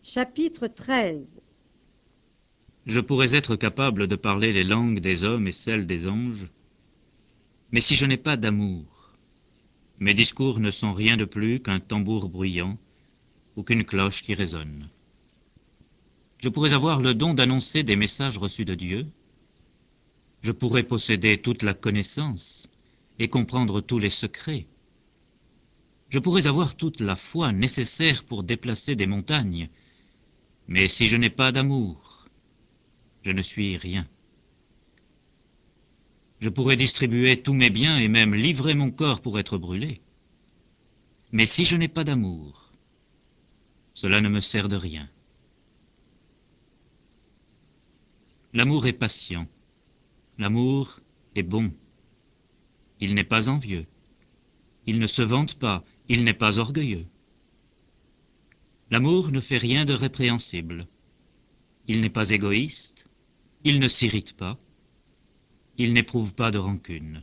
Chapitre 13. Je pourrais être capable de parler les langues des hommes et celles des anges, mais si je n'ai pas d'amour, mes discours ne sont rien de plus qu'un tambour bruyant ou qu'une cloche qui résonne. Je pourrais avoir le don d'annoncer des messages reçus de Dieu, je pourrais posséder toute la connaissance et comprendre tous les secrets. Je pourrais avoir toute la foi nécessaire pour déplacer des montagnes, mais si je n'ai pas d'amour, je ne suis rien. Je pourrais distribuer tous mes biens et même livrer mon corps pour être brûlé. Mais si je n'ai pas d'amour, cela ne me sert de rien. L'amour est patient. L'amour est bon. Il n'est pas envieux. Il ne se vante pas. Il n'est pas orgueilleux. L'amour ne fait rien de répréhensible. Il n'est pas égoïste. Il ne s'irrite pas. Il n'éprouve pas de rancune.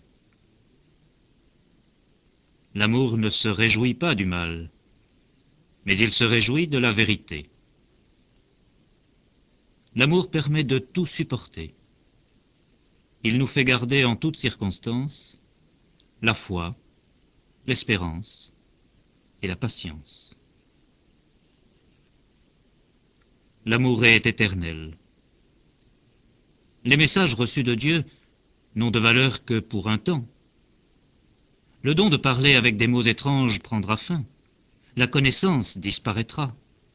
L'amour ne se réjouit pas du mal, mais il se réjouit de la vérité. L'amour permet de tout supporter. Il nous fait garder en toutes circonstances la foi, l'espérance et la patience. L'amour est éternel. Les messages reçus de Dieu n'ont de valeur que pour un temps. Le don de parler avec des mots étranges prendra fin. La connaissance disparaîtra.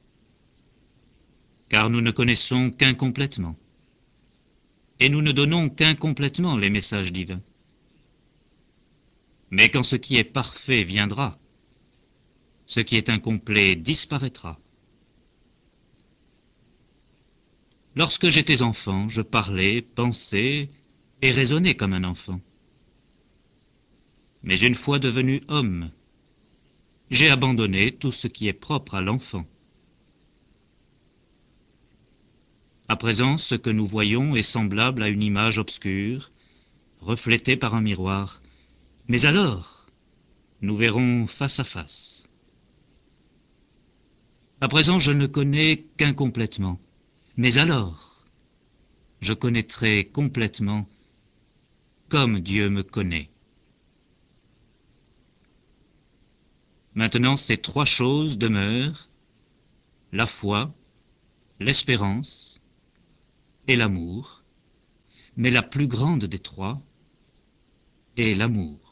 Car nous ne connaissons qu'incomplètement. Et nous ne donnons qu'incomplètement les messages divins. Mais quand ce qui est parfait viendra, ce qui est incomplet disparaîtra. Lorsque j'étais enfant, je parlais, pensais et raisonnais comme un enfant. Mais une fois devenu homme, j'ai abandonné tout ce qui est propre à l'enfant. À présent, ce que nous voyons est semblable à une image obscure, reflétée par un miroir. Mais alors, nous verrons face à face. À présent, je ne connais qu'incomplètement. Mais alors, je connaîtrai complètement comme Dieu me connaît. Maintenant, ces trois choses demeurent, la foi, l'espérance et l'amour, mais la plus grande des trois est l'amour.